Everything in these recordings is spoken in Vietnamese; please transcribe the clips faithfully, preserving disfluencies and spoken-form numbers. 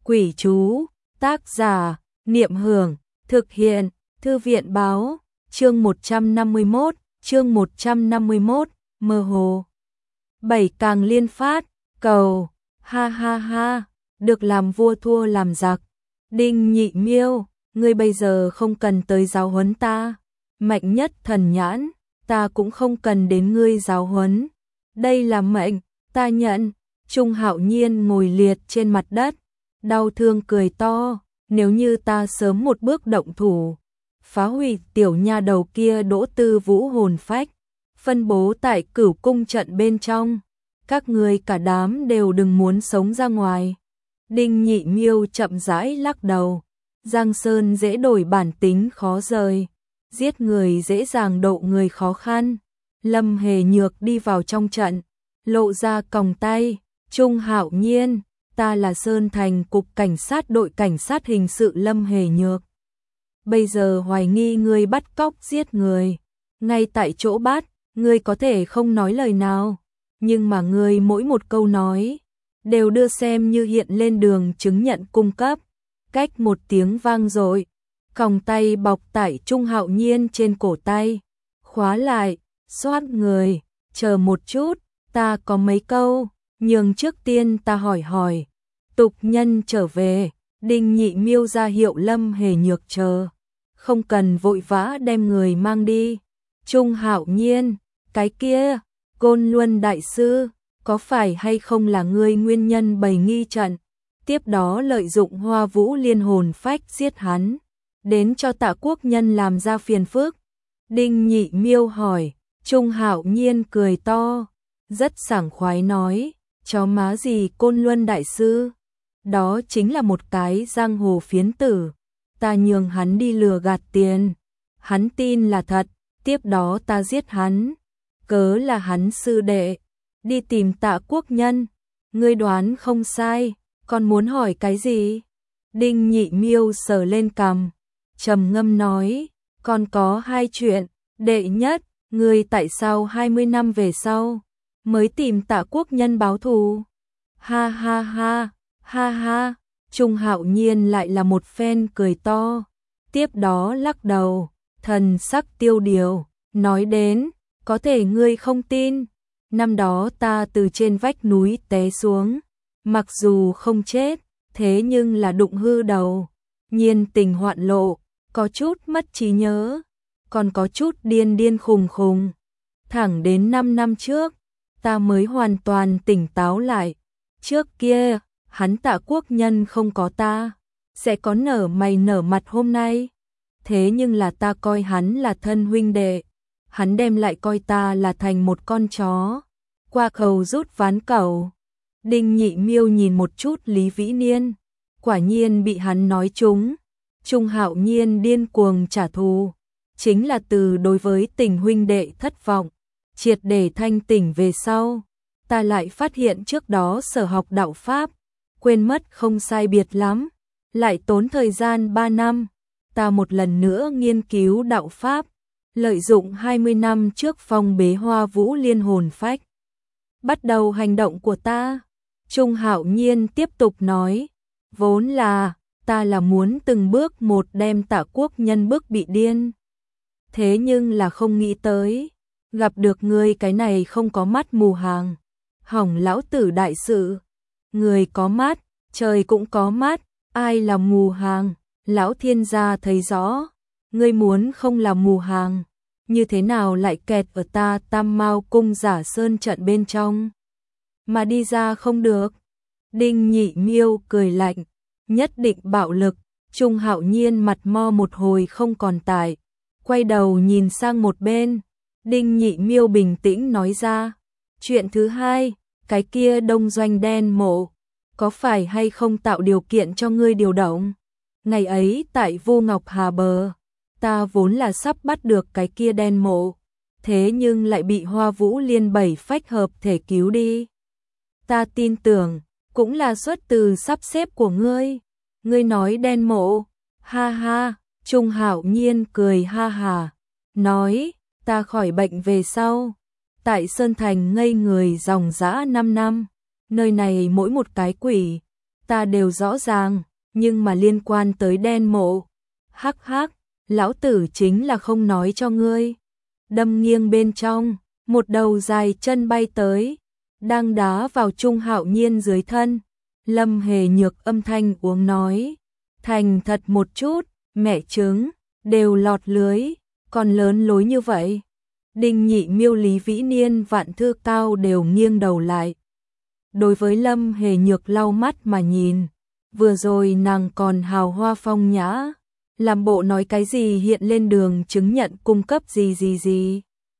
Quỷ chú, tác giả, Niệm Hưởng, thực hiện, Thư viện báo, chương một trăm năm mươi mốt, chương một trăm năm mươi mốt, mơ hồ. Bảy càng liên phát, cầu, ha ha ha, được làm vua thua làm giặc. Đinh Nhị Miêu, ngươi bây giờ không cần tới giáo huấn ta. Mạnh Nhất Thần Nhãn, ta cũng không cần đến ngươi giáo huấn. Đây là mệnh, ta nhận. Trung Hạo Nhiên ngồi liệt trên mặt đất, đau thương cười to, nếu như ta sớm một bước động thủ, phá hủy tiểu nha đầu kia Đỗ Tư Vũ hồn phách, phân bố tại Cửu Cung trận bên trong, các ngươi cả đám đều đừng muốn sống ra ngoài. Đinh Nhị Miêu chậm rãi lắc đầu, Giang Sơn dễ đổi bản tính khó rời, giết người dễ dàng độ người khó khăn. Lâm Hề Nhược đi vào trong trận, lộ ra còng tay, Trung Hạo Nhiên, ta là Sơn Thành Cục Cảnh sát đội Cảnh sát hình sự Lâm Hề Nhược. Bây giờ hoài nghi ngươi bắt cóc giết người, ngay tại chỗ bắt, ngươi có thể không nói lời nào, nhưng mà ngươi mỗi một câu nói đều đưa xem như hiện lên đường chứng nhận cung cấp. Cách một tiếng vang dội, còng tay bọc tại Trung Hạo Nhiên trên cổ tay, khóa lại, xoát người, chờ một chút, ta có mấy câu, nhưng trước tiên ta hỏi hỏi. Tục nhân trở về, Đinh Nhị Miêu ra hiệu Lâm Hề Nhược chờ, không cần vội vã đem người mang đi. Trung Hạo Nhiên, cái kia, Côn Luân đại sư, có phải hay không là ngươi nguyên nhân bày nghi trận, tiếp đó lợi dụng Hoa Vũ liên hồn phách giết hắn, đến cho Tạ Quốc Nhân làm ra phiền phức? Đinh Nhị Miêu hỏi. Trung Hạo Nhiên cười to, rất sảng khoái nói, chó má gì Côn Luân đại sư, đó chính là một cái giang hồ phiến tử, ta nhường hắn đi lừa gạt tiền, hắn tin là thật, tiếp đó ta giết hắn, cớ là hắn sư đệ, đi tìm Tạ Quốc Nhân, ngươi đoán không sai, còn muốn hỏi cái gì? Đinh Nhị Miêu sờ lên cằm, trầm ngâm nói, còn có hai chuyện, đệ nhất, ngươi tại sao hai mươi năm về sau mới tìm Tạ Quốc Nhân báo thù? Ha ha ha, ha ha, Trung Hạo Nhiên lại là một phen cười to, tiếp đó lắc đầu, thần sắc tiêu điều, nói đến, có thể ngươi không tin, năm đó ta từ trên vách núi té xuống, mặc dù không chết, thế nhưng là đụng hư đầu, nhiên tình hoạn lộ, có chút mất trí nhớ, còn có chút điên điên khùng khùng. Thẳng đến năm năm trước, ta mới hoàn toàn tỉnh táo lại. Trước kia, hắn Tạ Quốc Nhân không có ta, sẽ có nở mày nở mặt hôm nay. Thế nhưng là ta coi hắn là thân huynh đệ, hắn đem lại coi ta là thành một con chó. Qua khẩu rút ván cẩu. Đinh Nhị Miêu nhìn một chút Lý Vĩ Niên, quả nhiên bị hắn nói trúng. Trung Hạo Nhiên điên cuồng trả thù, chính là từ đối với tình huynh đệ thất vọng, triệt để thanh tỉnh về sau, ta lại phát hiện trước đó sở học đạo pháp, quên mất không sai biệt lắm, lại tốn thời gian ba năm, ta một lần nữa nghiên cứu đạo pháp, lợi dụng hai mươi năm trước phong bế Hoa Vũ liên hồn phách, bắt đầu hành động của ta. Trung Hạo Nhiên tiếp tục nói, vốn là ta là muốn từng bước một đem Tạ Quốc Nhân bức bị điên. Thế nhưng là không nghĩ tới, gặp được ngươi cái này không có mắt mù hàng, hỏng lão tử đại sự. Người có mắt, trời cũng có mắt, ai là mù hàng, lão thiên gia thấy rõ, ngươi muốn không là mù hàng, như thế nào lại kẹt ở ta Tam Mao cung Giả Sơn trận bên trong, mà đi ra không được. Đinh Nhị Miêu cười lạnh, nhất định bạo lực. Trung Hạo Nhiên mặt mo một hồi không còn tại, quay đầu nhìn sang một bên. Đinh Nhị Miêu bình tĩnh nói ra, chuyện thứ hai, cái kia đông doanh đen mộ, có phải hay không tạo điều kiện cho ngươi điều động? Ngày ấy tại Vô Ngọc Hà bờ, ta vốn là sắp bắt được cái kia đen mộ, thế nhưng lại bị Hoa Vũ liên bảy phách hợp thể cứu đi. Ta tin tưởng, cũng là xuất từ sắp xếp của ngươi. Ngươi nói đen mộ, ha ha, Trung Hạo Nhiên cười ha hà, nói, ta khỏi bệnh về sau, tại Sơn Thành ngây người dòng dã năm năm, nơi này mỗi một cái quỷ, ta đều rõ ràng, nhưng mà liên quan tới đen mộ. Hắc hắc, lão tử chính là không nói cho ngươi. Đâm nghiêng bên trong, một đầu dài chân bay tới, đang đá vào Trung Hạo Nhiên dưới thân. Lâm Hề Nhược âm thanh uống nói, thành thật một chút, mẹ trứng, đều lọt lưới, còn lớn lối như vậy. Đinh Nhị Miêu, Lý Vĩ Niên, Vạn Thư Cao đều nghiêng đầu lại. Đối với Lâm Hề Nhược lau mắt mà nhìn, vừa rồi nàng còn hào hoa phong nhã, làm bộ nói cái gì hiện lên đường chứng nhận cung cấp gì gì gì.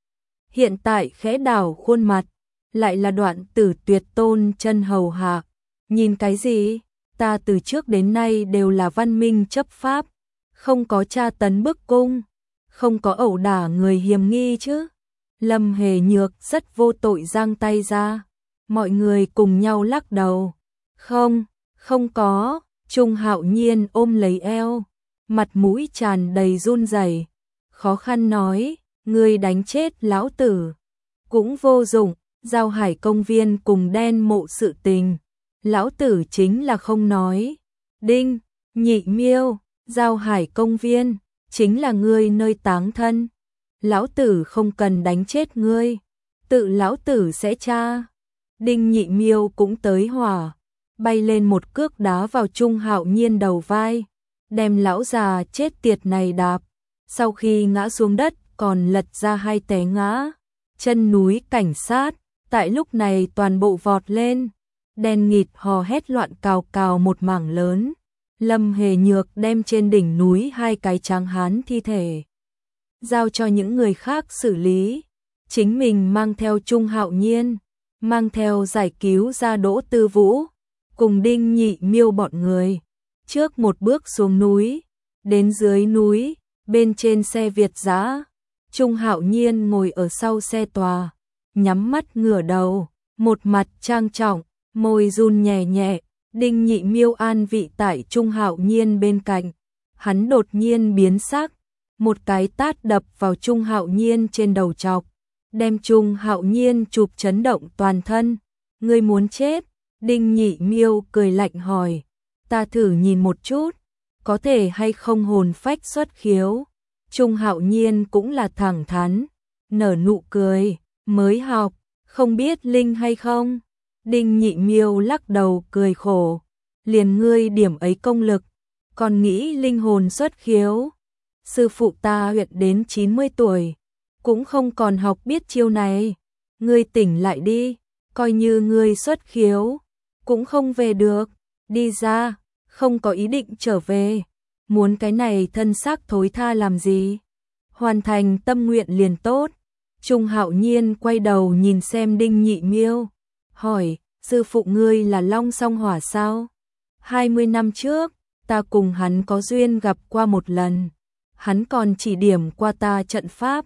Hiện tại khẽ đảo khuôn mặt, lại là Đoạn Tử Tuyệt tôn chân hầu hạ. Nhìn cái gì? Ta từ trước đến nay đều là văn minh chấp pháp, không có tra tấn bức cung, không có ẩu đả người hiểm nghi chứ. Lâm Hề Nhược rất vô tội giang tay ra, mọi người cùng nhau lắc đầu. Không, không có. Trung Hạo Nhiên ôm lấy eo, mặt mũi tràn đầy run rẩy, khó khăn nói, ngươi đánh chết lão tử cũng vô dụng. Giao Hải công viên cùng đen mộ sự tình, lão tử chính là không nói. Đinh Nhị Miêu, Giao Hải công viên chính là ngươi nơi táng thân, lão tử không cần đánh chết ngươi, tự lão tử sẽ tra. Đinh Nhị Miêu cũng tới hỏa, bay lên một cước đá vào Trung Hạo Nhiên đầu vai, đem lão già chết tiệt này đạp, sau khi ngã xuống đất còn lật ra hai té ngã. Chân núi cảnh sát tại lúc này toàn bộ vọt lên, đen nghịt hò hét loạn cào cào một mảng lớn. Lâm Hề Nhược đem trên đỉnh núi hai cái tráng hán thi thể giao cho những người khác xử lý, chính mình mang theo Trung Hạo Nhiên, mang theo giải cứu ra Đỗ Tư Vũ cùng Đinh Nhị Miêu bọn người, trước một bước xuống núi, đến dưới núi, bên trên xe Việt dã. Trung Hạo Nhiên ngồi ở sau xe tòa, nhắm mắt ngửa đầu, một mặt trang trọng, môi run nhẹ nhẹ. Đinh Nhị Miêu an vị tại Trung Hạo Nhiên bên cạnh, hắn đột nhiên biến sắc, một cái tát đập vào Trung Hạo Nhiên trên đầu chọc, đem Trung Hạo Nhiên chụp chấn động toàn thân. Ngươi muốn chết? Đinh Nhị Miêu cười lạnh hỏi, ta thử nhìn một chút, có thể hay không hồn phách xuất khiếu. Trung Hạo Nhiên cũng là thẳng thắn, nở nụ cười, mới học, không biết linh hay không. Đinh Nhị Miêu lắc đầu cười khổ, liền ngươi điểm ấy công lực, còn nghĩ linh hồn xuất khiếu. Sư phụ ta huyện đến chín mươi tuổi, cũng không còn học biết chiêu này, ngươi tỉnh lại đi, coi như ngươi xuất khiếu, cũng không về được, đi ra, không có ý định trở về, muốn cái này thân xác thối tha làm gì, hoàn thành tâm nguyện liền tốt. Trung Hạo Nhiên quay đầu nhìn xem Đinh Nhị Miêu, hỏi, sư phụ ngươi là Long Song Hỏa sao? hai mươi năm trước, ta cùng hắn có duyên gặp qua một lần, hắn còn chỉ điểm qua ta trận pháp.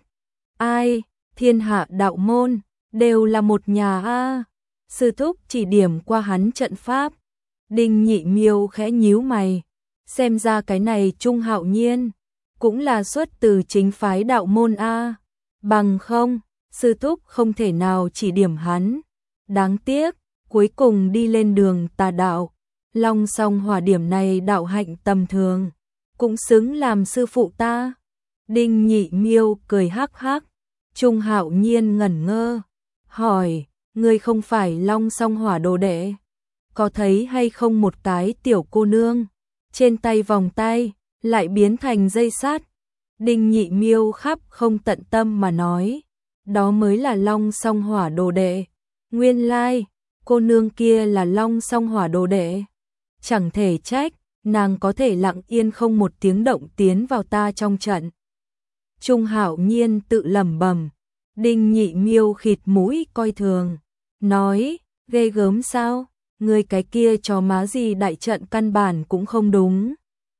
Ai, thiên hạ đạo môn, đều là một nhà a. Sư thúc chỉ điểm qua hắn trận pháp. Đinh Nhị Miêu khẽ nhíu mày, xem ra cái này Trung Hạo Nhiên cũng là xuất từ chính phái đạo môn a, bằng không, sư thúc không thể nào chỉ điểm hắn. Đáng tiếc, cuối cùng đi lên đường tà đạo, Long Song Hỏa điểm này đạo hạnh tầm thường, cũng xứng làm sư phụ ta. Đinh Nhị Miêu cười hắc hắc. Trung Hạo Nhiên ngẩn ngơ, hỏi, ngươi không phải Long Song Hỏa đồ đệ, có thấy hay không một cái tiểu cô nương, trên tay vòng tay, lại biến thành dây sắt. Đinh Nhị Miêu khắp không tận tâm mà nói, đó mới là Long Song Hỏa đồ đệ. Nguyên lai, cô nương kia là Long Song Hỏa đồ đệ. Chẳng thể trách, nàng có thể lặng yên không một tiếng động tiến vào ta trong trận. Trung Hạo Nhiên tự lẩm bẩm. Đinh Nhị Miêu khịt mũi coi thường, nói, ghê gớm sao, người cái kia trò má gì đại trận căn bản cũng không đúng.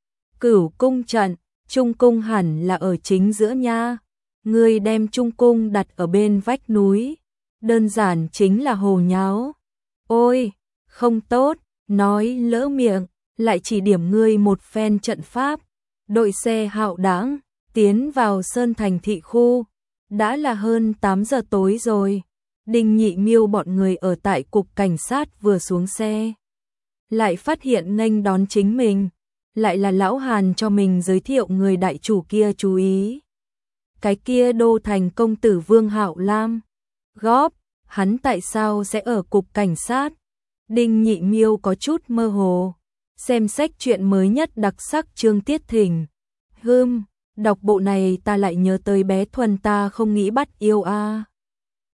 Cửu cung trận, Trung cung hẳn là ở chính giữa nha, ngươi đem Trung cung đặt ở bên vách núi, đơn giản chính là hồ nháo. Ôi, không tốt, nói lỡ miệng, lại chỉ điểm ngươi một phen trận pháp. Đội xe hạo đãng tiến vào Sơn Thành thị khu, đã là hơn tám giờ tối rồi. Đinh Nhị Miêu bọn người ở tại cục cảnh sát vừa xuống xe, lại phát hiện nghênh đón chính mình, lại là lão Hàn cho mình giới thiệu người đại chủ kia. Chú ý, cái kia Đô Thành công tử Vương Hạo Lam. Góp, hắn tại sao sẽ ở cục cảnh sát? Đinh Nhị Miêu có chút mơ hồ. Xem sách truyện mới nhất đặc sắc Trương Tiết Thỉnh. Hừm, đọc bộ này ta lại nhớ tới bé Thuần ta không nghĩ bắt yêu a.